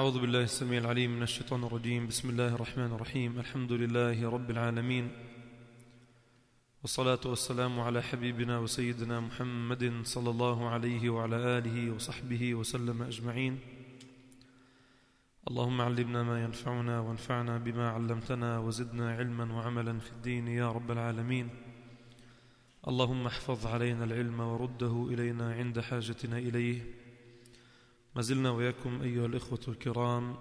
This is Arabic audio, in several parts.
أعوذ بالله السميع العليم من الشيطان الرجيم. بسم الله الرحمن الرحيم. الحمد لله رب العالمين، والصلاة والسلام على حبيبنا وسيدنا محمد صلى الله عليه وعلى آله وصحبه وسلم أجمعين. اللهم علمنا ما ينفعنا وانفعنا بما علمتنا وزدنا علما وعملا في الدين يا رب العالمين. اللهم احفظ علينا العلم ورده إلينا عند حاجتنا إليه. ما زلنا وياكم أيها الإخوة الكرام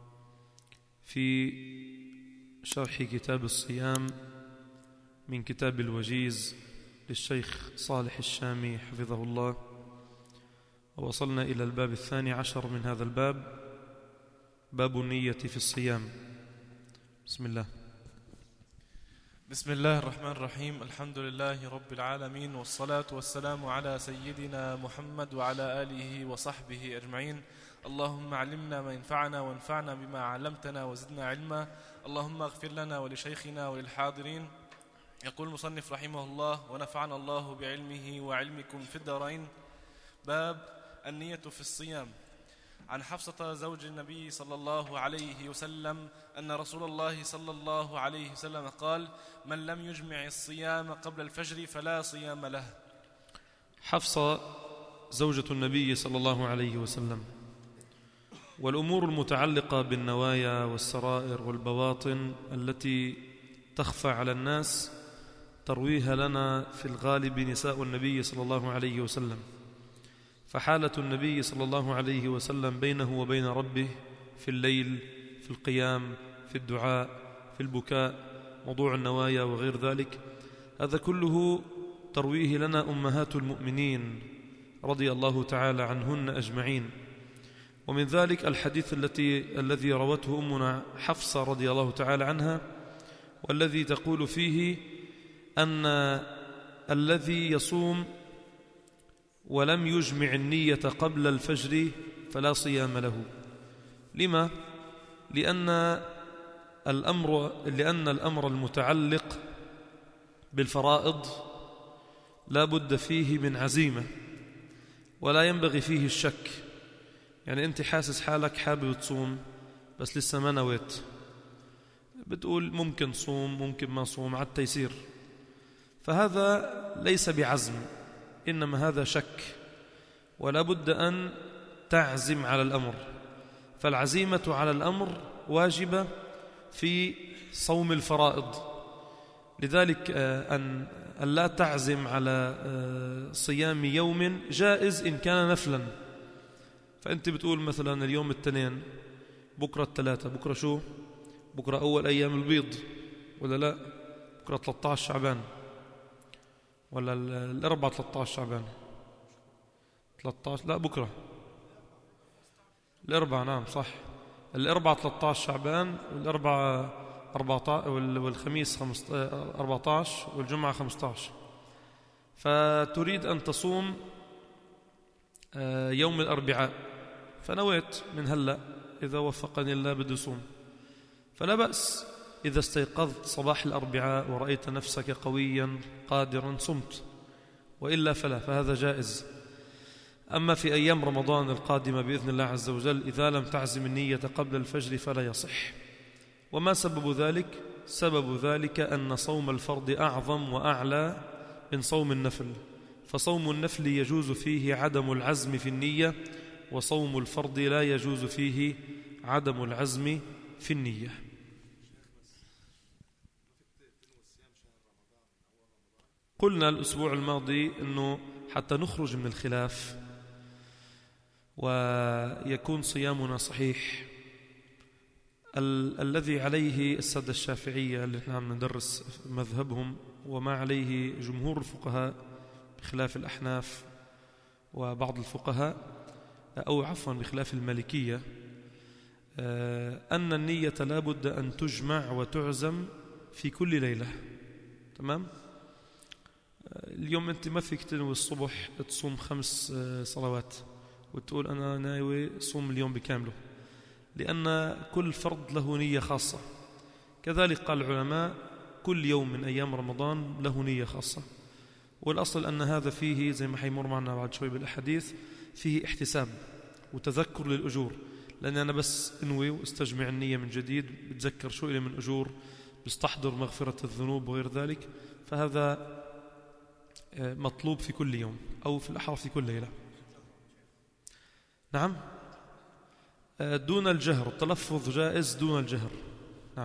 في شرح كتاب الصيام من كتاب الوجيز للشيخ صالح الشامي حفظه الله، ووصلنا إلى الباب 12 من هذا الباب، باب النية في الصيام. بسم الله. بسم الله الرحمن الرحيم. الحمد لله رب العالمين، والصلاة والسلام على سيدنا محمد وعلى آله وصحبه أجمعين. اللهم علمنا ما ينفعنا وانفعنا بما علمتنا وزدنا علما. اللهم اغفر لنا ولشيخنا وللحاضرين. يقول المصنف رحمه الله: ونفعنا الله بعلمه وعلمكم في الدارين. باب النية في الصيام. عن حفصة زوج النبي صلى الله عليه وسلم أن رسول الله صلى الله عليه وسلم قال: من لم يجمع الصيام قبل الفجر فلا صيام له. حفصة زوجة النبي صلى الله عليه وسلم، والأمور المتعلقة بالنوايا والسرائر والبواطن التي تخفى على الناس ترويها لنا في الغالب نساء النبي صلى الله عليه وسلم. فحالة النبي صلى الله عليه وسلم بينه وبين ربه في الليل، في القيام، في الدعاء، في البكاء، موضوع النوايا وغير ذلك، هذا كله ترويه لنا أمهات المؤمنين رضي الله تعالى عنهن أجمعين. ومن ذلك الحديث الذي روته أمنا حفصة رضي الله تعالى عنها، والذي تقول فيه أن الذي يصوم ولم يجمع النية قبل الفجر فلا صيام له. لما؟ لأن الأمر المتعلق بالفرائض لا بد فيه من عزيمة، ولا ينبغي فيه الشك. يعني أنت حاسس حالك حابب تصوم بس لسه ما نويت، بتقول ممكن صوم ممكن ما صوم على التيسير، فهذا ليس بعزم، إنما هذا شك، ولا بد أن تعزم على الأمر. فالعزيمة على الأمر واجبة في صوم الفرائض. لذلك أن لا تعزم على صيام يوم جائز إن كان نفلا. فأنت بتقول مثلا اليوم الاثنين، بكرة الثلاثة، بكرة شو؟ بكرة أول أيام البيض ولا لا؟ بكرة 13 شعبان ولا الأربعة 13 شعبان 13 لا بكرة الأربعة، نعم صح، الأربعة 13 شعبان، والأربعة 14 والخميس 14 والجمعة 15. فتريد أن تصوم يوم الأربعاء، فنويت من هلأ إذا وفقني الله بدي صوم، فلا بأس. إذا استيقظت صباح الأربعاء ورأيت نفسك قويا قادرا صمت، وإلا فلا، فهذا جائز. أما في أيام رمضان القادمة بإذن الله عز وجل إذا لم تعزم النية قبل الفجر فلا يصح. وما سبب ذلك؟ سبب ذلك أن صوم الفرض أعظم وأعلى من صوم النفل، فصوم النفل يجوز فيه عدم العزم في النية، وصوم الفرض لا يجوز فيه عدم العزم في النية. قلنا الأسبوع الماضي أنه حتى نخرج من الخلاف ويكون صيامنا صحيح، الذي عليه السادة الشافعية اللي نحن عم ندرس مذهبهم، وما عليه جمهور الفقهاء بخلاف الأحناف وبعض الفقهاء، أو عفوا بخلاف المالكية، أن النية لا بد أن تجمع وتعزم في كل ليلة. تمام؟ اليوم أنت ما فيك تنوي الصبح تصوم 5 صلوات وتقول أنا ناوي صوم اليوم بكامله، لأن كل فرض له نية خاصة. كذلك قال العلماء كل يوم من أيام رمضان له نية خاصة. والأصل أن هذا فيه زي ما حيمر معنا بعد شوي بالأحاديث فيه احتساب وتذكر للأجور، لأني أنا بس انوي واستجمع النية من جديد، بتذكر شو إلي من أجور، بستحضر مغفرة الذنوب وغير ذلك، فهذا مطلوب في كل يوم أو في الأحرى في كل ليلة. نعم، دون الجهر، التلفظ جائز دون الجهر. نعم.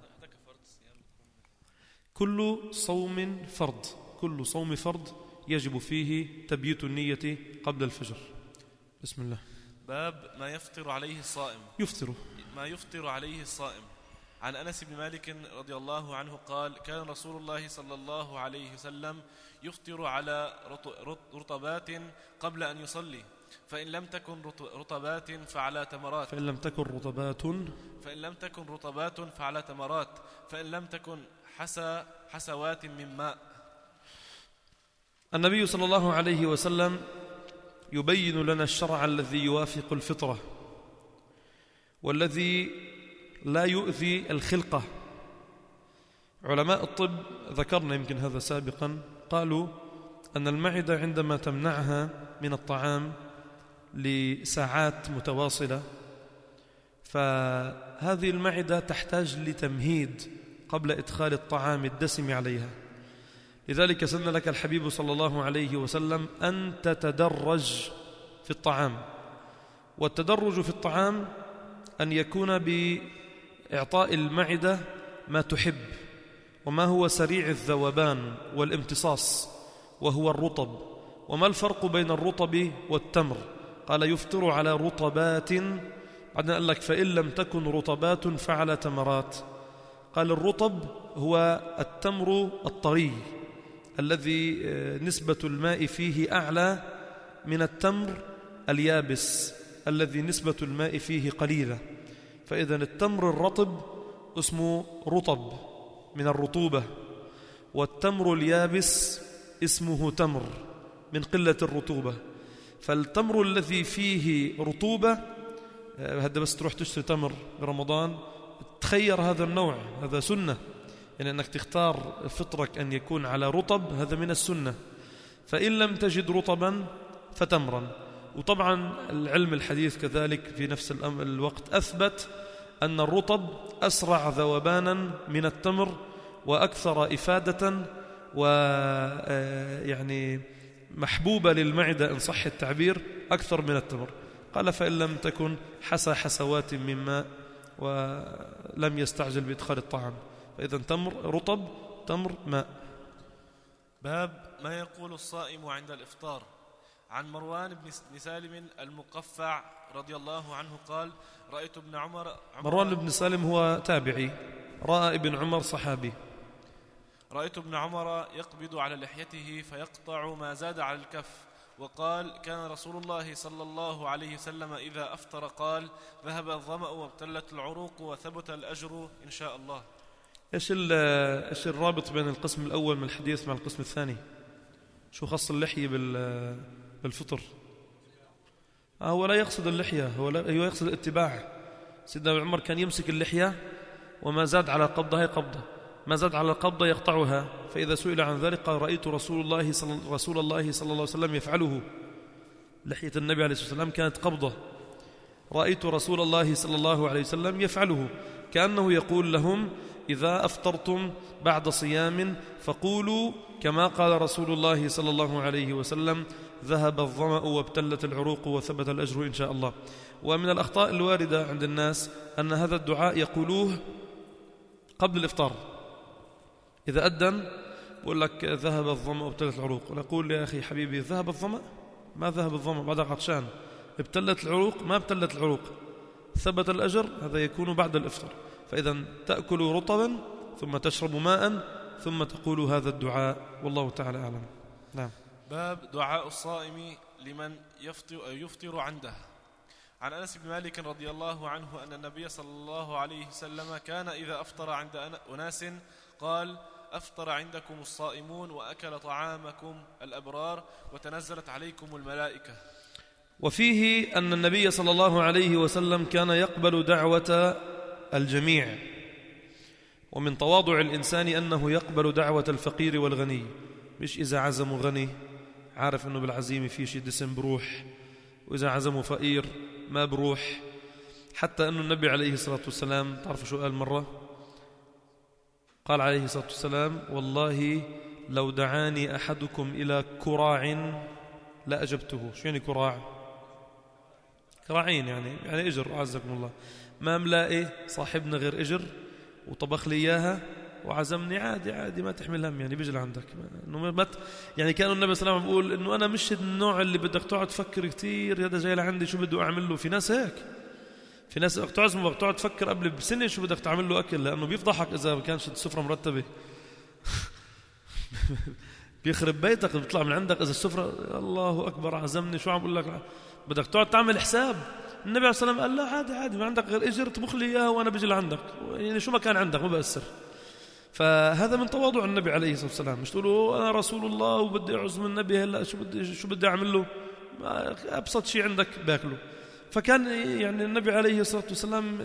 كل صوم فرض، كل صوم فرض يجب فيه تبييت النية قبل الفجر. بسم الله. باب ما يفطر عليه الصائم. ما يفطر عليه الصائم. عن أنس بن مالك رضي الله عنه قال: كان رسول الله صلى الله عليه وسلم يفطر على رطبات قبل أن يصلي، فإن لم تكن رطبات فعلى تمرات، فإن لم تكن رطبات فعلى تمرات، فإن لم تكن حسوات من ماء. النبي صلى الله عليه وسلم يبين لنا الشرع الذي يوافق الفطرة والذي لا يؤذي الخلقة. علماء الطب ذكرنا يمكن هذا سابقا، قالوا أن المعدة عندما تمنعها من الطعام لساعات متواصلة، فهذه المعدة تحتاج لتمهيد قبل إدخال الطعام الدسم عليها. لذلك سن لك الحبيب صلى الله عليه وسلم أن تتدرج في الطعام، والتدرج في الطعام أن يكون بإعطاء المعدة ما تحب وما هو سريع الذوبان والامتصاص وهو الرطب. وما الفرق بين الرطب والتمر؟ قال يفطر على رطبات، بعدين قال لك فإن لم تكن رطبات فعلى تمرات. قال الرطب هو التمر الطري الذي نسبة الماء فيه أعلى من التمر اليابس الذي نسبة الماء فيه قليلة. فإذا التمر الرطب اسمه رطب من الرطوبة، والتمر اليابس اسمه تمر من قلة الرطوبة. فالتمر الذي فيه رطوبة، هذا بس تروح تشتري تمر برمضان تخير هذا النوع، هذا سنة، يعني أنك تختار فطرك أن يكون على رطب، هذا من السنة. فإن لم تجد رطبا فتمرا. وطبعا العلم الحديث كذلك في نفس الوقت أثبت أن الرطب أسرع ذوبانا من التمر وأكثر إفادة ويعني محبوبة للمعدة إن صح التعبير أكثر من التمر. قال فإن لم تكن حسوات من ماء ولم يستعجل بإدخال الطعام، فإذا تمر رطب، تمر ماء. باب ما يقول الصائم عند الإفطار. عن مروان بن سالم المقفع رضي الله عنه قال: رأيت ابن عمر. مروان بن سالم هو تابعي، رأى ابن عمر صحابي. رأيت ابن عمر يقبض على لحيته فيقطع ما زاد على الكف، وقال: كان رسول الله صلى الله عليه وسلم إذا أفطر قال: ذهب الظمأ وابتلت العروق وثبت الأجر إن شاء الله. إيش الرابط بين القسم الأول من الحديث مع القسم الثاني؟ شو خص اللحية بالفطر؟ هو لا يقصد اللحية، هو يقصد الاتباع. سيدنا ابن عمر كان يمسك اللحية وما زاد على قبضة، هي قبضة، ما زاد على القبضة يقطعها. فإذا سئل عن ذلك قال: رأيت رسول الله صلى الله عليه وسلم يفعله. لحية النبي عليه الصلاة والسلام كانت قبضة. رأيت رسول الله صلى الله عليه وسلم يفعله، كأنه يقول لهم: إذا أفطرتم بعد صيام فقولوا كما قال رسول الله صلى الله عليه وسلم: ذهب الظمأ وابتلت العروق وثبت الأجر إن شاء الله. ومن الأخطاء الواردة عند الناس أن هذا الدعاء يقولوه قبل الإفطار. إذا أذن يقول لك ذهب الظمأ وابتلت العروق، ونقول يا أخي حبيبي ذهب الظمأ؟ ما ذهب الظمأ، بعد عطشان. ابتلت العروق؟ ما ابتلت العروق. ثبت الأجر؟ هذا يكون بعد الإفطار. فإذا تأكل رطبا ثم تشرب ماء ثم تقول هذا الدعاء، والله تعالى أعلم. نعم. باب دعاء الصائم لمن يفطر عنده. عن أنس بن مالك رضي الله عنه أن النبي صلى الله عليه وسلم كان إذا أفطر عند أناس قال: أفطر عندكم الصائمون وأكل طعامكم الأبرار وتنزلت عليكم الملائكة. وفيه أن النبي صلى الله عليه وسلم كان يقبل دعوة الجميع، ومن تواضع الإنسان أنه يقبل دعوة الفقير والغني، مش إذا عزموا غني عارف أنه بالعزيمة في شيء دسم بروح، وإذا عزموا فقير ما بروح. حتى أن النبي عليه الصلاة والسلام تعرفوا شو قال مرة؟ قال عليه الصلاة والسلام: والله لو دعاني أحدكم إلى كراع لأجبته. شو يعني كراع؟ كراعين يعني إجر، عزكم الله. ما ملاقي صاحبنا غير إجر وطبخ لي إياها وعزمني، عادي ما تحمل هم، يعني بيجي لعندك. يعني كان النبي صلى الله عليه وسلم بيقول إنه أنا مش النوع اللي بدك تقعد تفكر كتير هذا جاي لعندي شو بده أعمل له. في ناس هيك، في ناس بدك تعزمه بدك تقعد تفكر قبل بسنة شو بدك تعمل له أكل، لأنه بيفضحك إذا ما كانش السفرة مرتبة. بيخرب بيتك، بيطلع من عندك إذا السفرة الله أكبر عزمني شو عم بقول لك، بدك تقعد تعمل حساب. النبي عليه الصلاة والسلام قال لا عادي ما عندك غير إجر طبخ لي إياه وأنا بيجي لعندك، يعني شو ما كان عندك ما بأثر. فهذا من تواضع النبي عليه الصلاة والسلام. مش تقولوا أنا رسول الله وبدي أعزم النبي هلا شو بدي أعمل له، أبسط شيء عندك باكله. فكان يعني النبي عليه الصلاة والسلام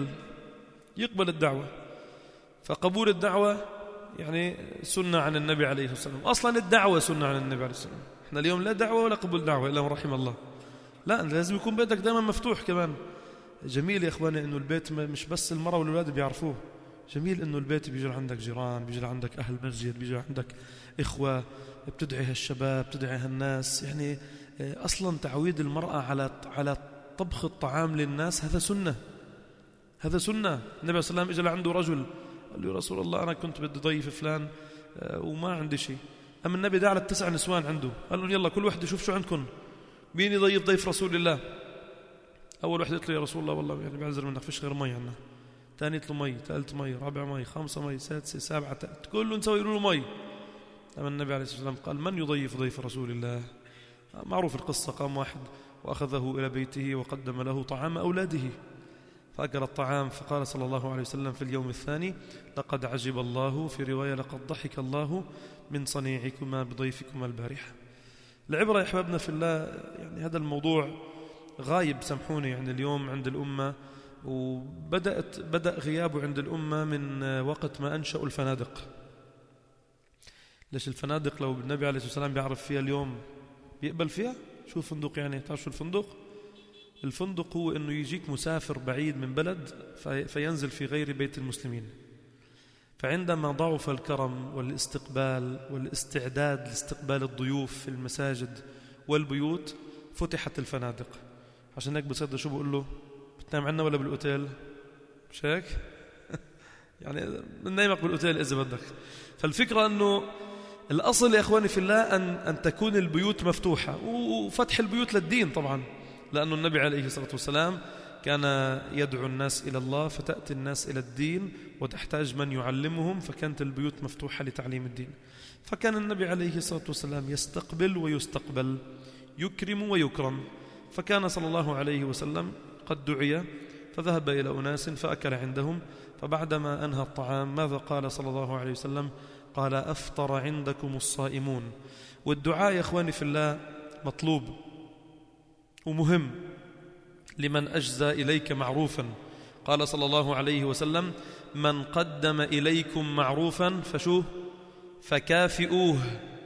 يقبل الدعوة. فقبول الدعوة يعني سنة عن النبي عليه الصلاة والسلام. أصلا الدعوة سنة عن النبي عليه الصلاة والسلام. احنا اليوم لا دعوة ولا قبول دعوة إلا من رحم الله. لا، لازم يكون بيتك دائما مفتوح. كمان جميل يا إخواني إنه البيت مش بس المرأة والأولاد بيعرفوه، جميل إنه البيت بيجي عندك جيران، بيجي عندك أهل مسجد، بيجي عندك إخوة، بتدعي هالشباب، بتدعي هالناس. يعني أصلا تعويد المرأة على طبخ الطعام للناس هذا سنة. النبي صلى الله عليه وسلم إجا لعنده رجل قال له: يا رسول الله أنا كنت بدي ضيف فلان وما عندي شيء. أما النبي دعا ل9 نسوان عنده قال لهم: يلا كل واحد يشوف شو عندكم، مين يضيف ضيف رسول الله. أول واحد قلت له: يا رسول الله والله يعني بعذر منك فيش غير مي عنا. ثاني قلت له: مي. ثالث مي. رابع مي. 5 مي. 6 7 كله نسوي له مي. أما النبي عليه الصلاة والسلام قال: من يضيف ضيف رسول الله؟ معروف القصة. قام واحد وأخذه إلى بيته وقدم له طعام أولاده فأكل الطعام، فقال صلى الله عليه وسلم في اليوم الثاني: لقد عجب الله، في رواية لقد ضحك الله من صنيعكما بضيفكما البارحة. العبرة يا أحبابنا في الله، يعني هذا الموضوع غايب سامحوني يعني اليوم عند الأمة، بدأ غيابه عند الأمة من وقت ما أنشأوا الفنادق. ليش الفنادق لو النبي عليه الصلاة والسلام بيعرف فيها اليوم بيقبل فيها؟ شو فندق يعني؟ تعرف شو الفندق؟ الفندق هو أنه يجيك مسافر بعيد من بلد فينزل في غير بيت المسلمين. فعندما ضعف الكرم والاستقبال والاستعداد لاستقبال الضيوف في المساجد والبيوت فتحت الفنادق. عشان هيك بصدق شو بقول له: بتنام عنا ولا بالأوتيل؟ مش هيك؟ يعني ننامك بالأوتيل إذا بدك. فالفكرة أنه الأصل يا إخواني في الله أن تكون البيوت مفتوحة، وفتح البيوت للدين طبعا، لأن النبي عليه الصلاة والسلام كان يدعو الناس إلى الله، فتأتي الناس إلى الدين وتحتاج من يعلمهم، فكانت البيوت مفتوحة لتعليم الدين. فكان النبي عليه الصلاة والسلام يستقبل ويستقبل، يكرم ويكرم. فكان صلى الله عليه وسلم قد دعي فذهب إلى أناس فأكل عندهم، فبعدما أنهى الطعام ماذا قال صلى الله عليه وسلم؟ قال: أفطر عندكم الصائمون. والدعاء يا إخواني في الله مطلوب ومهم لمن أجزى إليك معروفا. قال صلى الله عليه وسلم: من قدم إليكم معروفا فكافئوه،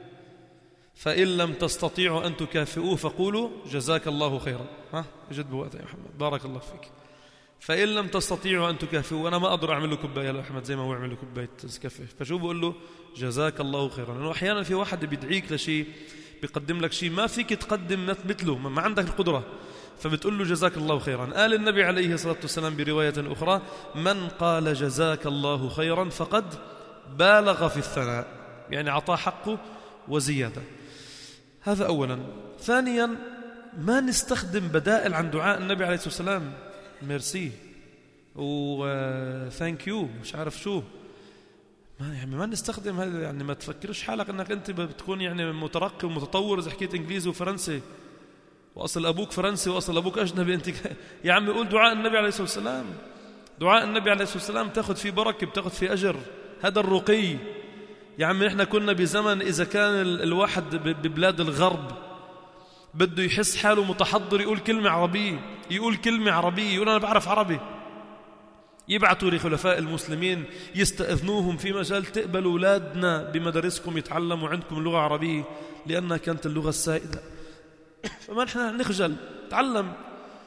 فإن لم تستطيعوا أن تكافئوه فقولوا جزاك الله خيرا. جد بوقت يا محمد، بارك الله فيك. فإن لم تستطيعوا أن تكافئوا، أنا ما أقدر أعمل له كوباية يا أحمد زي ما هو يعمل له كوباية كافيه، فشو بقول له؟ جزاك الله خيرا. لأنه أحيانا في واحد بيدعيك لشيء، بيقدم لك شيء ما فيك تقدم مثله، ما عندك القدرة، فبتقول له جزاك الله خيرا. قال النبي عليه الصلاة والسلام برواية أخرى: من قال جزاك الله خيرا فقد بالغ في الثناء، يعني أعطاه حقه وزيادة. هذا أولا. ثانيا، ما نستخدم بدائل عن دعاء النبي عليه الصلاة والسلام، ميرسي وثانك يو مش عارف شو، ما نستخدم هذا. يعني ما تفكرش حالك أنك أنت بتكون يعني مترقي ومتطور إذا حكيت إنجليزي وفرنسي وأصل أبوك فرنسي وأصل أبوك أجنبي. أنت يا عمي قول دعاء النبي عليه الصلاة والسلام. دعاء النبي عليه الصلاة والسلام تأخذ فيه بركة، بتأخذ فيه أجر. هذا الرقي يا عمي. إحنا كنا بزمن إذا كان الواحد ببلاد الغرب بده يحس حاله متحضر يقول كلمة عربية، يقول أنا بعرف عربي، يبعثوا لخلفاء المسلمين يستأذنوهم في مجال: تقبلوا أولادنا بمدارسكم يتعلموا عندكم اللغة العربية، لأنها كانت اللغة السائدة. فما نحن نخجل، تعلم.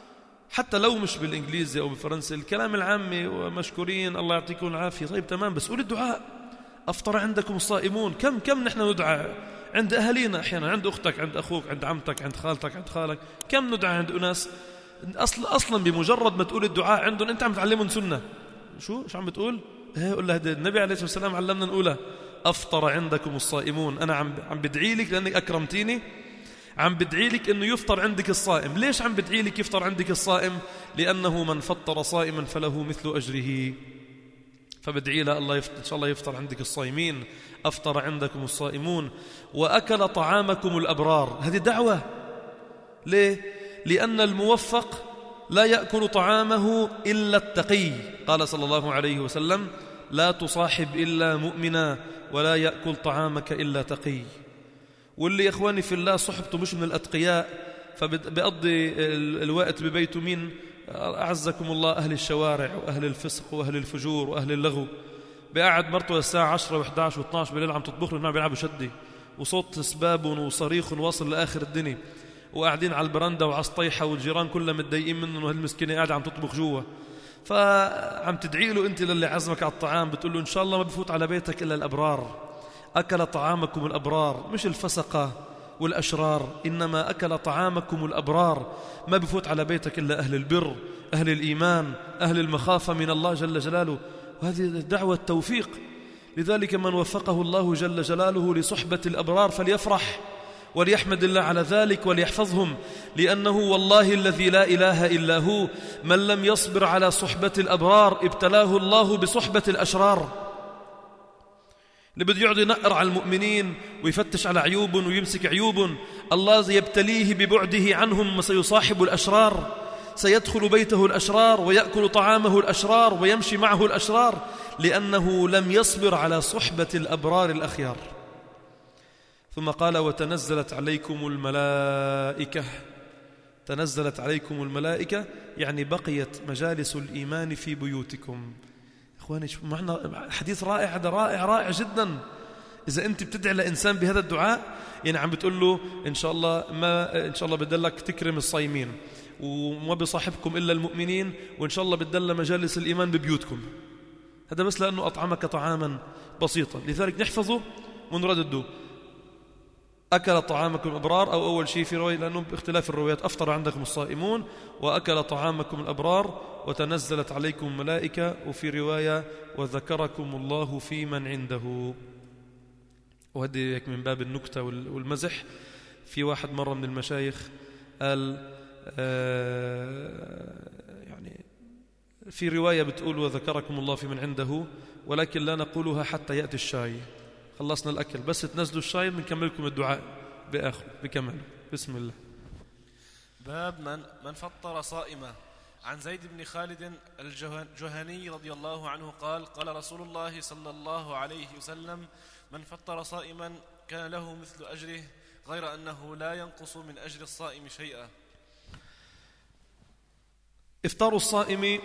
حتى لو مش بالإنجليزي أو بالفرنسي، الكلام العامي ومشكورين الله يعطيكم العافية، طيب تمام، بس قول الدعاء أفطر عندكم الصائمون. كم نحن ندعى عند أهلينا أحيانا، عند أختك، عند أخوك، عند عمتك، عند خالتك، عند خالك، كم ندعى عند أناس أصلا بمجرد ما تقول الدعاء عندهم أنت عم تعلمهم سنة. شو عم بتقول؟ قول له النبي عليه الصلاة والسلام علمنا نقولها، أفطر عندكم الصائمون. أنا عم بدعي لك لأنك أكرمتيني، عم بدعي لك أنه يفطر عندك الصائم. ليش عم بدعي لك يفطر عندك الصائم؟ لأنه من فطر صائما فله مثل أجره. فبدعي له الله إن شاء الله يفطر عندك الصائمين، أفطر عندكم الصائمون. وأكل طعامكم الأبرار، هذه دعوة. ليه؟ لأن الموفق لا يأكل طعامه إلا التقي. قال صلى الله عليه وسلم: لا تصاحب إلا مؤمنا ولا يأكل طعامك إلا تقي. واللي يا إخواني في الله صحبته مش من الأتقياء فبيقضي الوقت ببيته مين؟ أعزكم الله أهل الشوارع وأهل الفسق وأهل الفجور وأهل اللغو. بقعد مرته الساعة 10 و11 و12 بالليل عم تطبخ لنا بيلعبوا شدي وصوت سباب وصريخ وواصل لآخر الدنيا، وقاعدين على البرندة وعلى السطيحة والجيران كلها متضايقين منه وهالمسكينة قاعدة عم تطبخ جوا. فعم تدعي له أنت للي عزمك على الطعام، بتقول له إن شاء الله ما بفوت على بيتك إلا الأبرار. أكل طعامكم الأبرار، مش الفسقة والأشرار، إنما أكل طعامكم الأبرار. ما بفوت على بيتك إلا أهل البر، أهل الإيمان، أهل المخافة من الله جل جلاله. وهذه دعوة التوفيق. لذلك من وفقه الله جل جلاله لصحبة الأبرار فليفرح وليحمد الله على ذلك وليحفظهم، لأنه والله الذي لا إله إلا هو من لم يصبر على صحبة الأبرار ابتلاه الله بصحبة الأشرار. اللي بده يقعد ينقر على المؤمنين ويفتش على عيوبهم ويمسك عيوبهم، الله يبتليه ببعده عنهم وسيصاحب الأشرار، سيدخل بيته الأشرار ويأكل طعامه الأشرار ويمشي معه الأشرار، لأنه لم يصبر على صحبة الأبرار الأخيار. ثم قال: وتنزلت عليكم الملائكة. تنزلت عليكم الملائكة يعني بقيت مجالس الإيمان في بيوتكم. إخواني معنا حديث رائع، هذا رائع جدا. إذا أنت بتدعي لإنسان بهذا الدعاء يعني عم بتقول له إن شاء الله بدلك تكرم الصايمين وما بصاحبكم إلا المؤمنين، وإن شاء الله بدل مجالس الإيمان ببيوتكم. هذا بس لأنه أطعمك طعاما بسيطا، لذلك نحفظه ونردده. أكل طعامكم الأبرار، أو أول شيء في رواية لأنه باختلاف الروايات: أفطر عندكم الصائمون، وأكل طعامكم الأبرار، وتنزلت عليكم الملائكة، وفي رواية: وذكركم الله في من عنده. وهذه من باب النكتة والمزح. في واحد مرة من المشايخ قال يعني في رواية بتقول: وذكركم الله في من عنده، ولكن لا نقولها حتى يأتي الشاي. خلصنا الأكل بس تنزلوا الشاي بنكملكم الدعاء بآخر بكمله. بسم الله. باب من فطر صائما. عن زيد بن خالد الجهني رضي الله عنه قال: قال رسول الله صلى الله عليه وسلم: من فطر صائما كان له مثل أجره غير أنه لا ينقص من أجر الصائم شيئا. إفطار الصائم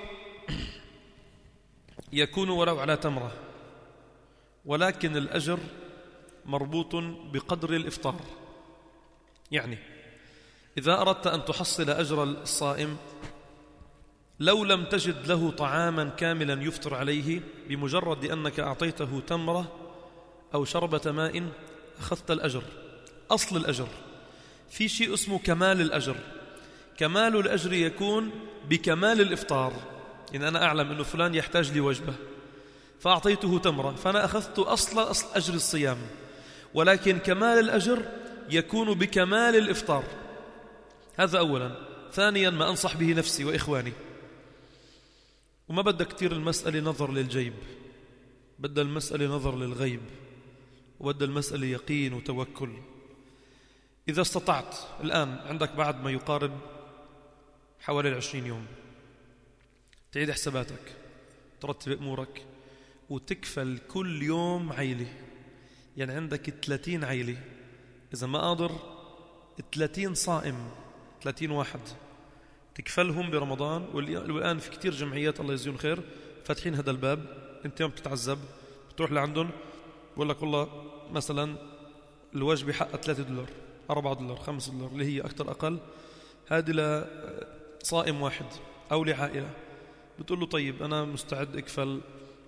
يكون ولو على تمرة، ولكن الأجر مربوط بقدر الإفطار. يعني إذا أردت أن تحصل أجر الصائم لو لم تجد له طعاما كاملا يفطر عليه، بمجرد أنك أعطيته تمرة أو شربة ماء أخذت الأجر. أصل الأجر في شيء اسمه كمال الأجر. كمال الأجر يكون بكمال الإفطار. يعني أنا أعلم أنه فلان يحتاج لي وجبة فأعطيته تمرة، فأنا أخذت أصل أجر الصيام، ولكن كمال الأجر يكون بكمال الإفطار. هذا أولا. ثانيا ما أنصح به نفسي وإخواني، وما بدأ كتير المسألة نظر للجيب، بدأ المسألة نظر للغيب، وبدأ المسألة يقين وتوكل. إذا استطعت الآن عندك بعد ما يقارب حوالي 20 يوم تعيد حساباتك، ترتب أمورك، وتكفل كل يوم عيلة. يعني عندك 30 عيلة، إذا ما قادر 30 صائم، 30 واحد تكفلهم برمضان. والآن في كتير جمعيات الله يجزيهم خير فاتحين هذا الباب. أنت يوم بتتعذب بتروح لعندهم بقول لك والله مثلا الوجبة حقها $3 $4 $5 اللي هي أكتر أقل، هذه صائم واحد أو لعائلة، بتقول له طيب أنا مستعد أكفل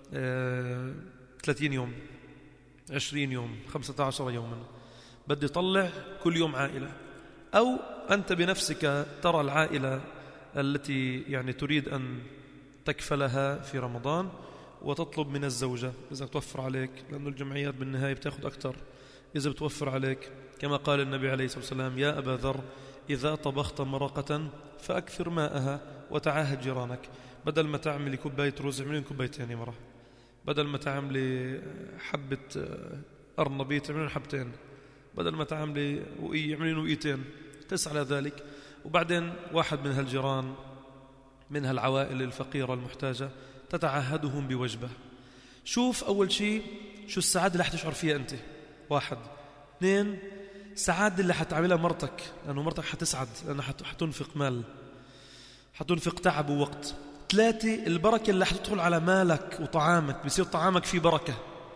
30 يوم 20 يوم 15 يوما، بدي طلع كل يوم عائلة. أو أنت بنفسك ترى العائلة التي يعني تريد أن تكفلها في رمضان وتطلب من الزوجة إذا توفر عليك، لأن الجمعيات بالنهاية بتاخد أكتر إذا بتوفر عليك، كما قال النبي عليه الصلاة والسلام: يا أبا ذر إذا طبخت مرقة فأكثر ماءها وتعاهد جيرانك. بدل ما تعملي كوباية رز اعملين كوبايتين مرة، بدل ما تعملي حبة أرنبيط اعملين حبتين، بدل ما تعملي وقية اعملين وقيتين، قس على ذلك. وبعدين واحد من هالجيران من هالعوائل الفقيرة المحتاجة تتعهدهم بوجبة. شوف أول شيء شو السعادة اللي حتشعر فيها أنت، 1. 2 السعادة اللي حتعملها مرتك، لأنه مرتك حتسعد لأنها حتنفق مال، حتنفق تعب ووقت. 3 البركة اللي حتدخل على مالك وطعامك، بيصير طعامك فيه بركة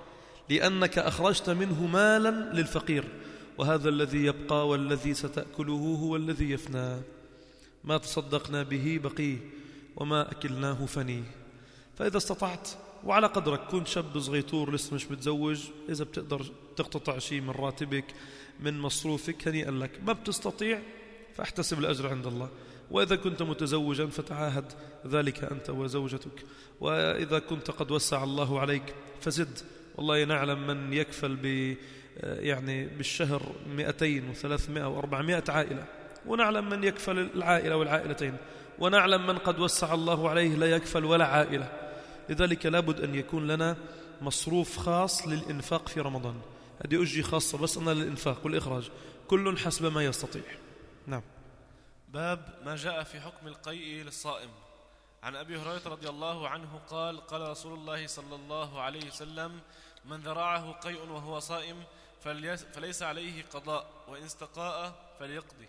لأنك أخرجت منه مالا للفقير، وهذا الذي يبقى والذي ستأكله هو الذي يفنى، ما تصدقنا به بقيه وما أكلناه فني. فإذا استطعت وعلى قدرك، كنت شاب صغيطور لسه مش متزوج، إذا بتقدر تقتطع شيء من راتبك من مصروفك هنيئا لك، ما بتستطيع فاحتسب الأجر عند الله. وإذا كنت متزوجا فتعاهد ذلك أنت وزوجتك، وإذا كنت قد وسع الله عليك فزد. والله نعلم من يكفل يعني بالشهر 200 و300 و400 عائلة، ونعلم من يكفل العائلة والعائلتين، ونعلم من قد وسع الله عليه لا يكفل ولا عائلة. لذلك لابد أن يكون لنا مصروف خاص للإنفاق في رمضان، هذه أجي خاصة بس أنا للإنفاق والإخراج، كل حسب ما يستطيع. نعم. باب ما جاء في حكم القيء للصائم. عن أبي هريرة رضي الله عنه قال: قال رسول الله صلى الله عليه وسلم: من ذرعه قيء وهو صائم فليس عليه قضاء، وإن استقاء فليقضي.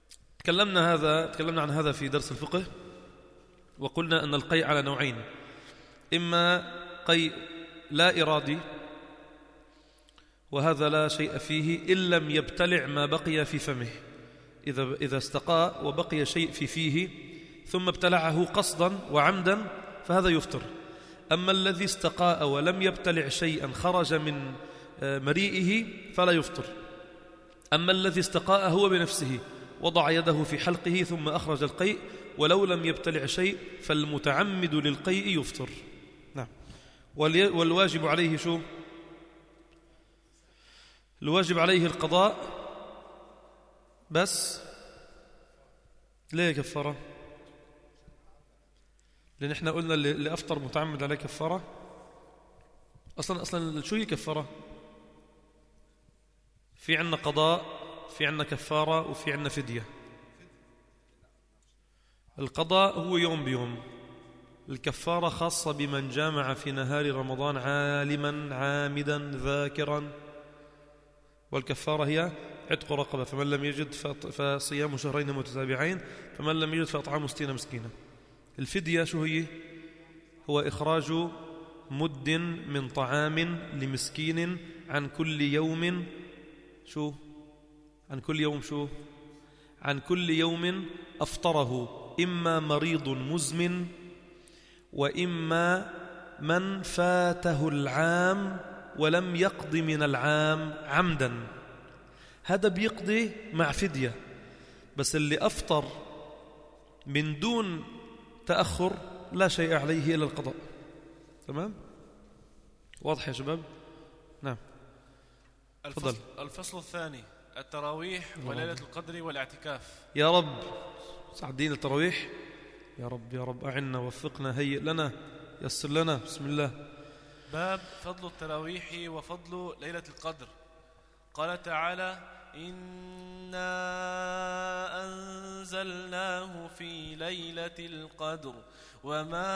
تكلمنا عن هذا في درس الفقه، وقلنا أن القيء على نوعين: إما قيء لا إرادي، وهذا لا شيء فيه إن لم يبتلع ما بقي في فمه، إذا استقاء وبقي شيء في فيه ثم ابتلعه قصدا وعمدا فهذا يفطر. أما الذي استقاء ولم يبتلع شيئا خرج من مريئه فلا يفطر. أما الذي استقاء هو بنفسه وضع يده في حلقه ثم أخرج القيء ولو لم يبتلع شيء فالمتعمد للقيء يفطر. نعم. والواجب عليه شو؟ الواجب عليه القضاء بس. ليه كفارة؟ لأن احنا قلنا اللي أفطر متعمد عليه كفارة. أصلا شو هي كفارة؟ في عنا قضاء، في عنا كفارة، وفي عنا فدية. القضاء هو يوم بيوم، الكفارة خاصة بمن جامع في نهار رمضان عالما عامدا ذاكرا، والكفارة هي عتق رقبة، فمن لم يجد فصيام شهرين متتابعين، فمن لم يجد فأطعام 60 مسكينا. الفدية شو هي؟ هو إخراج مد من طعام لمسكين عن كل يوم شو؟ عن كل يوم شو؟ عن كل يوم أفطره إما مريض مزمن، وإما من فاته العام ولم يقض من العام عمدا. هذا بيقضي مع فدية، بس اللي أفطر من دون تأخر لا شيء عليه إلا القضاء. تمام؟ واضح يا شباب؟ نعم. الفصل الثاني: التراويح وليلة القدر والاعتكاف. يا رب سعدين التراويح، يا رب يا رب أعنا وفقنا، هيئ لنا، يسر لنا. بسم الله. باب فضل التراويح وفضل ليلة القدر. قال تعالى: إنا أنزلناه في ليلة القدر وما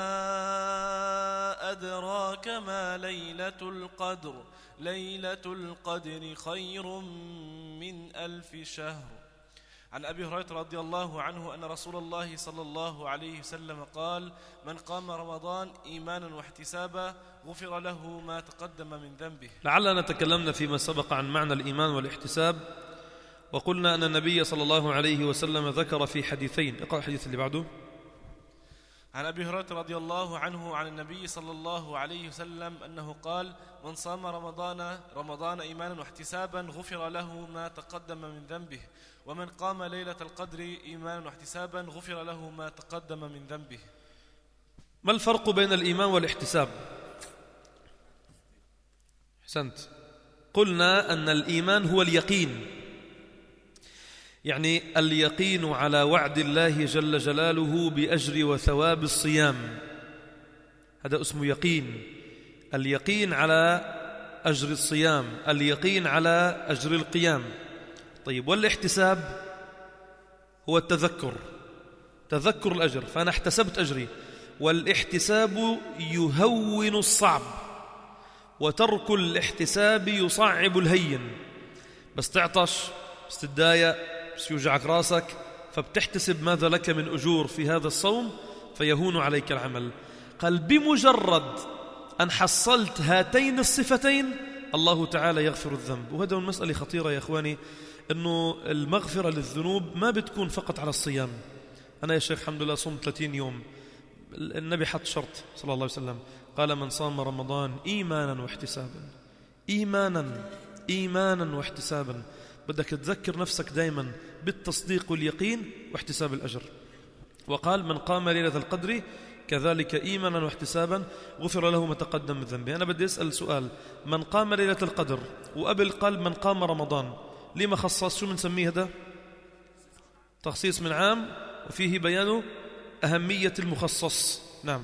أدراك ما ليلة القدر ليلة القدر خير من 1000 شهر. عن أبي هريرة رضي الله عنه أن رسول الله صلى الله عليه وسلم قال: من قام رمضان إيمانا واحتسابا غفر له ما تقدم من ذنبه. لعلنا تكلمنا فيما سبق عن معنى الإيمان والاحتساب، وقلنا أن النبي صلى الله عليه وسلم ذكر في حديثين. اقرأ الحديث اللي بعده. عن أبي هريرة رضي الله عنه عن النبي صلى الله عليه وسلم أنه قال: من صام رمضان إيمانا واحتسابا غفر له ما تقدم من ذنبه، ومن قام ليلة القدر إيمانا واحتسابا غفر له ما تقدم من ذنبه. ما الفرق بين الإيمان والاحتساب؟ أحسنت. قلنا أن الإيمان هو اليقين، يعني اليقين على وعد الله جل جلاله بأجر وثواب الصيام، هذا اسمه يقين. اليقين على أجر الصيام، اليقين على أجر القيام. طيب، والاحتساب هو التذكر، تذكر الأجر، فأنا احتسبت أجري. والاحتساب يهون الصعب، وترك الاحتساب يصعب الهين. بس تعطش، بس تتضايق، بس يوجعك راسك، فبتحتسب ماذا لك من أجور في هذا الصوم فيهون عليك العمل. قال: بمجرد أن حصلت هاتين الصفتين الله تعالى يغفر الذنب. وهذا مسألة خطيرة يا إخواني، أنه المغفرة للذنوب ما بتكون فقط على الصيام. أنا يا شيخ الحمد لله صمت 30 يوم. النبي حط شرط صلى الله عليه وسلم، قال: من صام رمضان إيمانا واحتسابا. إيمانا واحتسابا. بدك تذكر نفسك دائما بالتصديق واليقين واحتساب الأجر. وقال: من قام ليلة القدر كذلك إيمانا واحتسابا غفر له ما تقدم من ذنبه. أنا بدي أسأل سؤال: من قام ليلة القدر وقبل قال من قام رمضان، ليه ما خصص؟ شو بنسميه هذا؟ تخصيص من عام، وفيه بيان أهمية المخصص. نعم.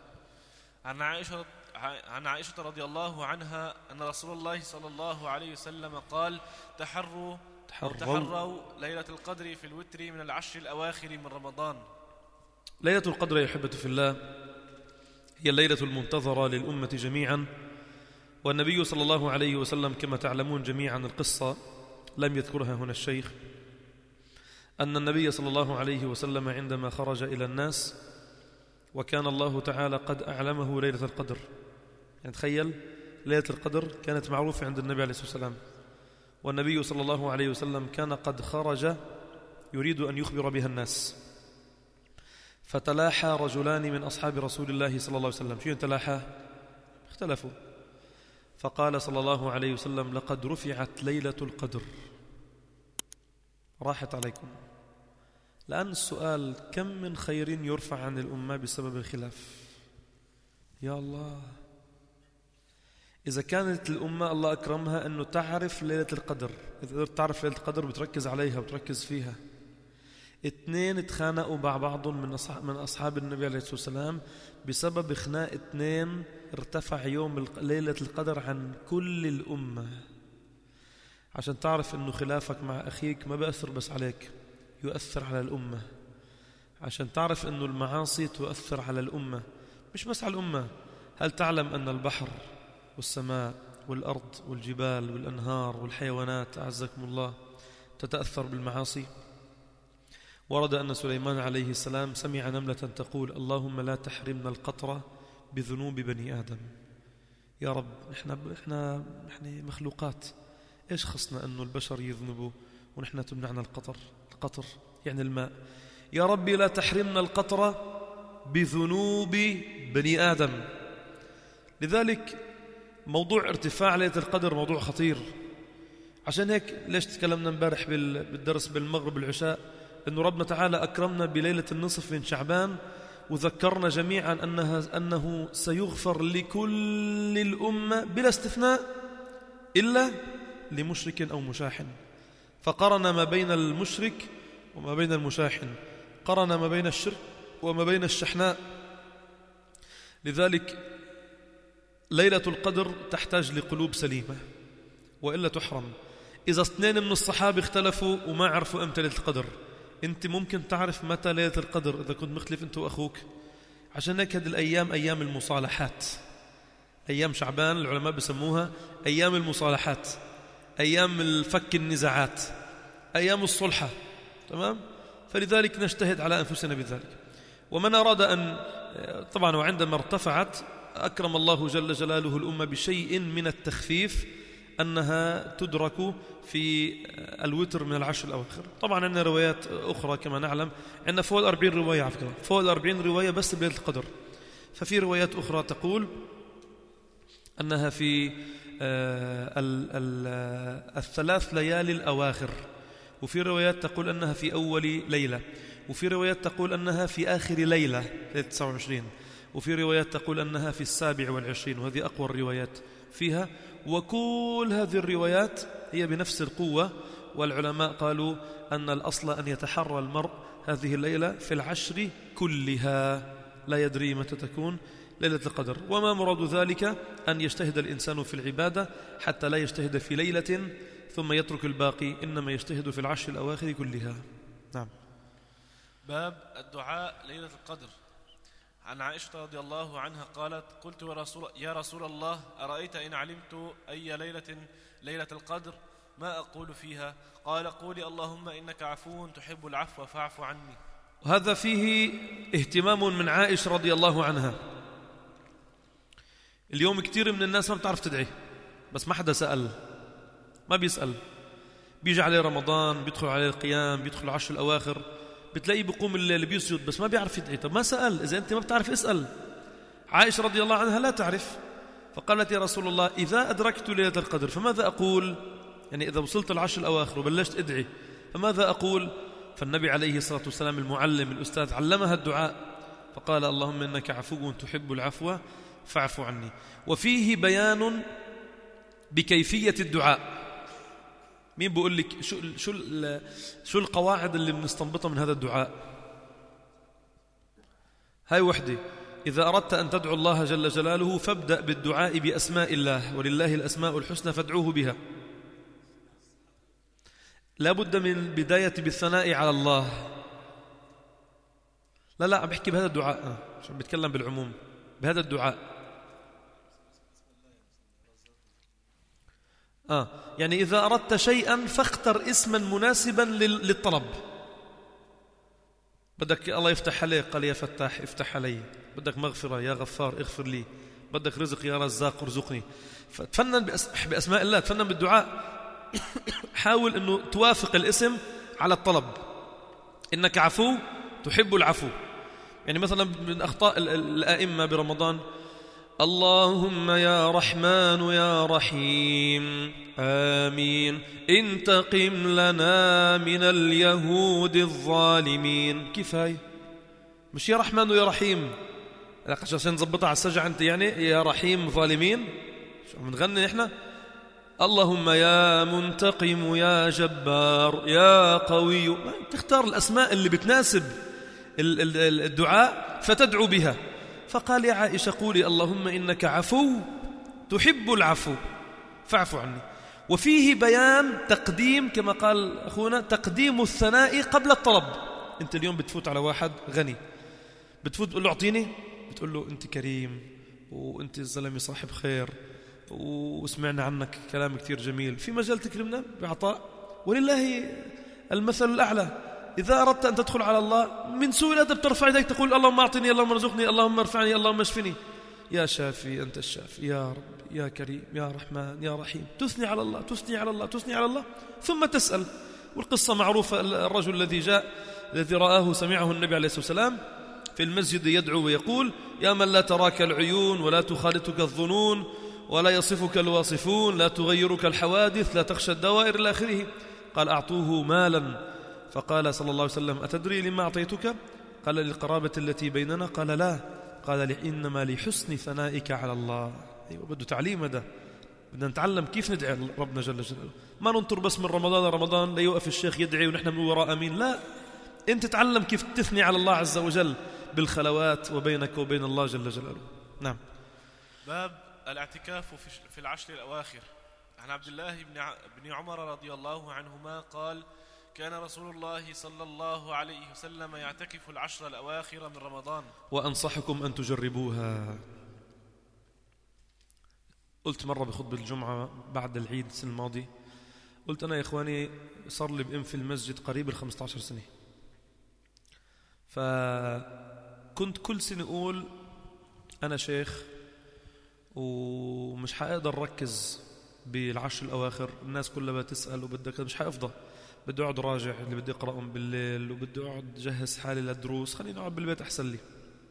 عن عائشة رضي الله عنها أن رسول الله صلى الله عليه وسلم قال: تحروا ليلة القدر في الوتر من العشر الأواخر من رمضان. ليلة القدر يا أحبة في الله هي الليلة المنتظرة للأمة جميعا. والنبي صلى الله عليه وسلم كما تعلمون جميعا القصة لم يذكرها هنا الشيخ، أن النبي صلى الله عليه وسلم عندما خرج إلى الناس وكان الله تعالى قد أعلمه ليلة القدر، يعني تخيل ليلة القدر كانت معروفة عند النبي عليه الصلاة والسلام، والنبي صلى الله عليه وسلم كان قد خرج يريد أن يخبر بها الناس. فتلاحى رجلان من أصحاب رسول الله صلى الله عليه وسلم. شو تلاحى؟ اختلفوا. فقال صلى الله عليه وسلم: لقد رفعت ليلة القدر، راحت عليكم. لأن السؤال: كم من خير يرفع عن الأمة بسبب الخلاف؟ يا الله، إذا كانت الأمة الله أكرمها أنه تعرف ليلة القدر، إذا قدرت تعرف ليلة القدر بتركز عليها وتركز فيها. 2 تخانقوا مع بعض من أصحاب النبي عليه الصلاة والسلام بسبب خناق 2 ارتفع يوم ليلة القدر عن كل الأمة. عشان تعرف أنه خلافك مع أخيك ما بيأثر بس عليك، يؤثر على الأمة. عشان تعرف أنه المعاصي تؤثر على الأمة، مش بس على الأمة. هل تعلم أن البحر والسماء والأرض والجبال والأنهار والحيوانات أعزكم الله تتأثر بالمعاصي؟ ورد أن سليمان عليه السلام سمع نملة تقول: اللهم لا تحرمنا القطرة بذنوب بني آدم. يا رب، إحنا مخلوقات، إيش خصنا أنه البشر يذنبوا ونحن تمنعنا القطر يعني الماء. يا ربي لا تحرمنا القطرة بذنوب بني آدم. لذلك موضوع ارتفاع ليلة القدر موضوع خطير. عشان هيك ليش تكلمنا امبارح بالدرس بالمغرب العشاء أنه ربنا تعالى أكرمنا بليلة النصف من شعبان، وذكرنا جميعا أنه سيغفر لكل الأمة بلا استثناء إلا لمشرك أو مشاحن. فقرن ما بين المشرك وما بين المشاحن، قرن ما بين الشرك وما بين الشحناء. لذلك ليلة القدر تحتاج لقلوب سليمة وإلا تحرم. إذا 2 من الصحابة اختلفوا وما عرفوا أمتى ليلة القدر، أنت ممكن تعرف متى ليلة القدر إذا كنت مختلف أنت وأخوك. عشان هيك هذه الأيام أيام المصالحات. أيام شعبان العلماء بسموها أيام المصالحات، أيام الفك النزاعات، أيام الصلحة. تمام؟ فلذلك نجتهد على أنفسنا بذلك. ومن أراد أن طبعا وعندما ارتفعت أكرم الله جل جلاله الأمة بشيء من التخفيف، أنها تدرك في الوتر من العشر الأواخر. طبعا عندنا روايات أخرى كما نعلم، عندنا فوق 40 رواية على فكرة، فوق 40 رواية بس بليلة القدر. ففي روايات أخرى تقول أنها في الثلاث ليالي الأواخر، وفي روايات تقول أنها في أول ليلة، وفي روايات تقول أنها في آخر ليلة 29، وفي روايات تقول أنها في 27، وهذه أقوى الروايات فيها. وكل هذه الروايات هي بنفس القوة، والعلماء قالوا أن الأصل أن يتحرى المرء هذه الليلة في العشر كلها، لا يدري متى تكون ليلة القدر. وما مراد ذلك أن يجتهد الإنسان في العبادة حتى لا يجتهد في ليلة ثم يترك الباقي، إنما يجتهد في العشر الأواخر كلها. نعم. باب الدعاء ليلة القدر. عن عائشة رضي الله عنها قالت: قلت يا رسول الله أرأيت إن علمت أي ليلة القدر ما أقول فيها؟ قال: قولي اللهم إنك عفو تحب العفو فاعف عني. وهذا فيه اهتمام من عائشة رضي الله عنها. اليوم كتير من الناس ما بتعرف تدعي، بس ما حدا سأل، ما بيسأل، بيجي عليه رمضان، بيدخل عليه القيام، بيدخل العشر الأواخر، بتلاقيه بيقوم الليل بيسجد، بس ما بيعرف يدعي. طب ما سأل؟ إذا أنت ما بتعرف اسأل. عائشة رضي الله عنها لا تعرف، فقالت: يا رسول الله إذا أدركت ليلة القدر فماذا أقول؟ يعني إذا وصلت العشر الأواخر وبلشت أدعي فماذا أقول؟ فالنبي عليه الصلاة والسلام المعلم الأستاذ علمها الدعاء، فقال: اللهم إنك عفو تحب العفو فاعف عني. وفيه بيان بكيفية الدعاء. مين بيقول لك شو القواعد اللي بنستنبطها من هذا الدعاء؟ هاي وحدة: إذا أردت أن تدعو الله جل جلاله فابدأ بالدعاء بأسماء الله، ولله الأسماء الحسنى فادعوه بها. لا بد من البداية بالثناء على الله. لا عم بحكي بهذا الدعاء، عشان بتكلم بالعموم بهذا الدعاء. يعني إذا أردت شيئا فاختر اسما مناسبا للطلب. بدك الله يفتح عليك، قال: يا فتاح افتح علي. بدك مغفرة، يا غفار اغفر لي. بدك رزق، يا رزاق ارزقني. فتفنن بأسماء الله، تفنن بالدعاء. حاول أنه توافق الاسم على الطلب. إنك عفو تحب العفو. يعني مثلا من أخطاء الآئمة برمضان: اللهم يا رحمن يا رحيم آمين انتقم لنا من اليهود الظالمين. كيف هاي؟ مش يا رحمن ويا رحيم عشان نظبطها على السجع أنت، يعني يا رحيم ظالمين. شو عم نغني إحنا؟ اللهم يا منتقم يا جبار يا قوي. تختار الأسماء اللي بتناسب الدعاء فتدعو بها. فقال: يا عائشة قولي اللهم إنك عفو تحب العفو فاعف عني. وفيه بيان تقديم، كما قال أخونا، تقديم الثناء قبل الطلب. أنت اليوم بتفوت على واحد غني، بتفوت بتقول له أعطيني، بتقول له أنت كريم وأنت الزلمة صاحب خير وسمعنا عنك كلام كتير جميل، في مجال تكرمنا بعطاء، ولله المثل الأعلى. إذا أردت أن تدخل على الله من سوء الأدب ترفع يديك تقول: اللهم أعطني، اللهم ارزقني، اللهم ارفعني، اللهم اشفني. يا شافي أنت الشافي، يا رب يا كريم يا رحمن يا رحيم. تثني على الله تثني على الله تثني على الله، ثم تسأل. والقصة معروفة، الرجل الذي رآه سمعه النبي عليه الصلاة والسلام في المسجد يدعو ويقول: يا من لا تراك العيون ولا تخالطك الظنون ولا يصفك الواصفون، لا تغيرك الحوادث، لا تخشى الدوائر إلى آخره. قال: أعطوه مالا. فقال صلى الله عليه وسلم: أتدري لما أعطيتك؟ قال: للقرابة التي بيننا. قال: لا. قال: إنما لحسن ثنائك على الله. أيوة، بده تعليم هذا. بدنا نتعلم كيف ندعي ربنا جل جلاله، ما ننطر بس من رمضان لرمضان ليوقف الشيخ يدعي ونحن من وراء أمين. لا، أنت تتعلم كيف تثني على الله عز وجل بالخلوات وبينك وبين الله جل جلاله. نعم. باب الاعتكاف في العشر الأواخر. عن عبد الله بن عمر رضي الله عنهما قال: كان رسول الله صلى الله عليه وسلم يعتكف العشر الأواخر من رمضان. وأنصحكم أن تجربوها. قلت مرة بخطبة الجمعة بعد العيد السنة الماضي، قلت: أنا يا إخواني صار لي بأم في المسجد قريب 15 سنة، فكنت كل سنة أقول أنا شيخ ومش حقدر أركز بالعشر الأواخر الناس كلها بتسأل وبدك مش حيفضى، بدي أقعد راجع اللي بدي أقرأهم بالليل وبدي أقعد جهز حالي للدروس، خليني أقعد بالبيت أحسن لي.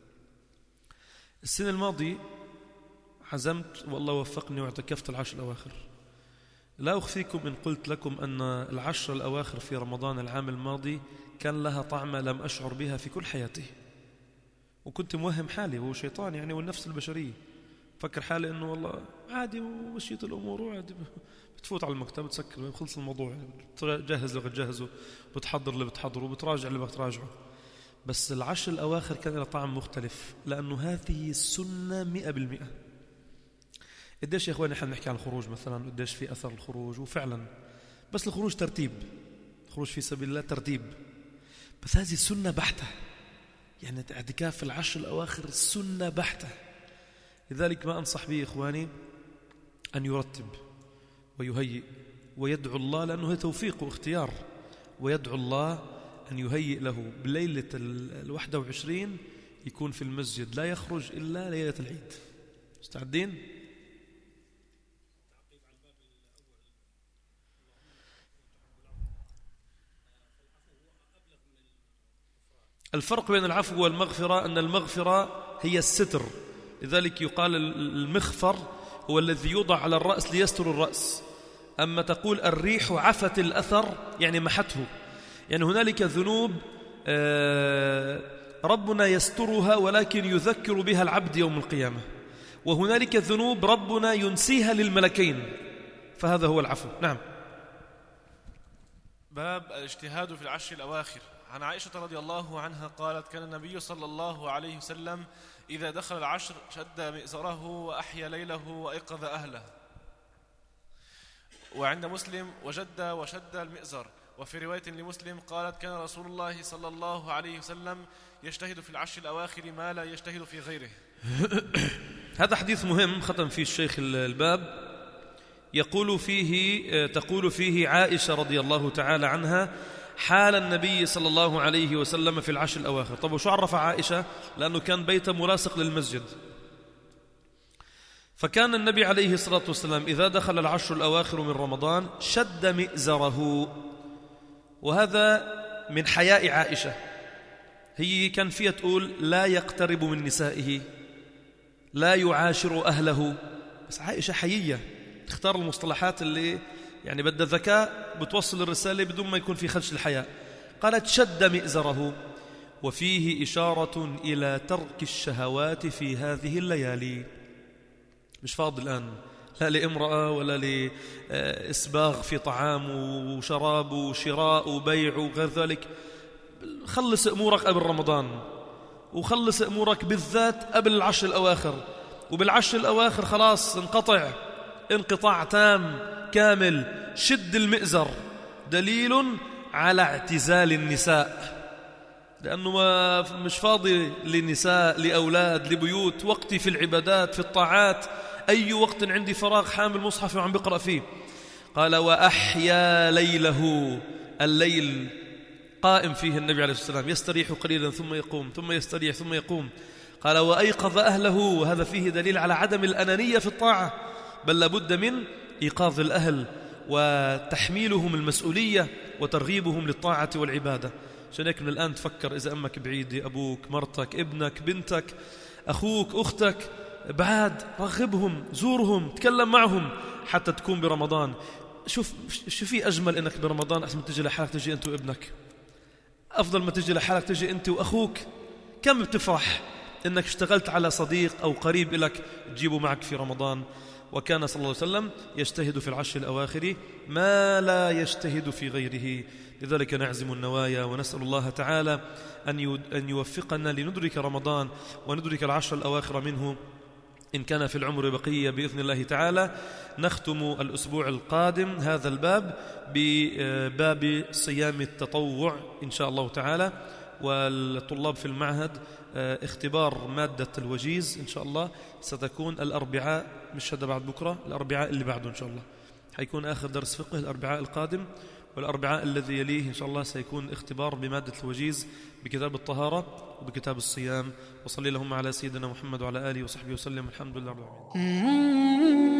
السنة الماضية عزمت والله وفقني واعتكفت العشر الأواخر. لا أخفيكم إن قلت لكم أن العشر الأواخر في رمضان العام الماضي كان لها طعمة لم أشعر بها في كل حياتي، وكنت موهم حالي وهو شيطان يعني والنفس البشرية، فكر حالي إنه والله عادي ومشيت الأمور وعادي، بتفوت على المكتب بتسكر بخلص الموضوع يعني، بتجهز اللي بتجهزه، بتحضر اللي بتحضره، وبتراجع اللي بتراجعه. بس العشر الأواخر كان لها طعم مختلف، لأنه هذه السنة 100%. قديش يا إخواني إحنا بنحكي عن الخروج مثلا، قديش في أثر الخروج، وفعلا بس الخروج ترتيب، الخروج في سبيل الله ترتيب، بس هذه سنة بحتة، يعني اعتكاف في العشر الأواخر سنة بحتة. لذلك ما أنصح به إخواني أن يرتب ويهيئ ويدعو الله، لأنه هي توفيق واختيار، ويدعو الله أن يهيئ له بليلة 21 يكون في المسجد، لا يخرج إلا ليلة العيد. مستعدين؟ الفرق بين العفو والمغفرة أن المغفرة هي الستر، لذلك يقال المخفر هو الذي يوضع على الرأس ليستر الرأس. أما تقول الريح عفت الأثر يعني محته، يعني هنالك ذنوب ربنا يسترها ولكن يذكر بها العبد يوم القيامة، وهنالك ذنوب ربنا ينسيها للملكين، فهذا هو العفو. نعم. باب الاجتهاد في العشر الأواخر. عن عائشة رضي الله عنها قالت: كان النبي صلى الله عليه وسلم إذا دخل العشر شد مئزره وأحيا ليله وأيقظ أهله. وعند مسلم: وشد المئزر. وفي رواية لمسلم قالت: كان رسول الله صلى الله عليه وسلم يجتهد في العشر الأواخر ما لا يجتهد في غيره. هذا حديث مهم ختم فيه الشيخ الباب، تقول فيه عائشة رضي الله تعالى عنها حال النبي صلى الله عليه وسلم في العشر الأواخر. طب وشو عرف عائشة؟ لأنه كان بيته ملاصق للمسجد، فكان النبي عليه الصلاة والسلام إذا دخل العشر الأواخر من رمضان شد مئزره، وهذا من حياء عائشة، هي كان فيها تقول لا يقترب من نسائه، لا يعاشر أهله، بس عائشة حيية تختار المصطلحات اللي يعني بدها ذكاء بتوصل الرسالة بدون ما يكون في خدش الحياء. قالت شد مئزره، وفيه إشارة إلى ترك الشهوات في هذه الليالي. مش فاضي الآن لا لامرأة ولا لإسباغ في طعام وشراب وشراء وبيع وغير ذلك. خلص أمورك قبل رمضان، وخلص أمورك بالذات قبل العشر الأواخر، وبالعشر الأواخر خلاص انقطاع تام كامل. شد المئزر دليل على اعتزال النساء، لأنه مش فاضي للنساء، لأولاد، لبيوت، وقتي في العبادات في الطاعات، أي وقت عندي فراغ حامل مصحف وعم بقرأ فيه. قال وأحيا ليله، الليل قائم فيه النبي عليه الصلاة والسلام يستريح قليلا ثم يقوم ثم يستريح ثم يقوم. قال وأيقظ أهله، وهذا فيه دليل على عدم الأنانية في الطاعة، بل لابد من إيقاظ الأهل وتحميلهم المسؤولية وترغيبهم للطاعة والعبادة. عشان هيك من الآن تفكر إذا أمك بعيدة، أبوك، مرتك، ابنك، بنتك، أخوك، أختك بعاد، رغبهم، زورهم، تكلم معهم حتى تكون برمضان. شوف في أجمل إنك برمضان أحسن تجي لحالك تجي أنت وابنك، أفضل ما تجي لحالك تجي أنت وأخوك. كم بتفرح إنك اشتغلت على صديق أو قريب لك تجيبه معك في رمضان. وكان صلى الله عليه وسلم يجتهد في العشر الأواخر ما لا يجتهد في غيره. لذلك نعزم النوايا ونسأل الله تعالى أن يوفقنا لندرك رمضان وندرك العشر الأواخر منه إن كان في العمر بقية بإذن الله تعالى. نختم الأسبوع القادم هذا الباب بباب صيام التطوع إن شاء الله تعالى، والطلاب في المعهد اختبار مادة الوجيز إن شاء الله ستكون الأربعاء، مش هذا بعد بكرة، الأربعاء اللي بعده إن شاء الله حيكون آخر درس فقه الأربعاء القادم، والأربعاء الذي يليه إن شاء الله سيكون اختبار بمادة الوجيز بكتاب الطهارة وبكتاب الصيام. وصلي اللهم على سيدنا محمد وعلى آله وصحبه وسلم. الحمد لله رب العالمين.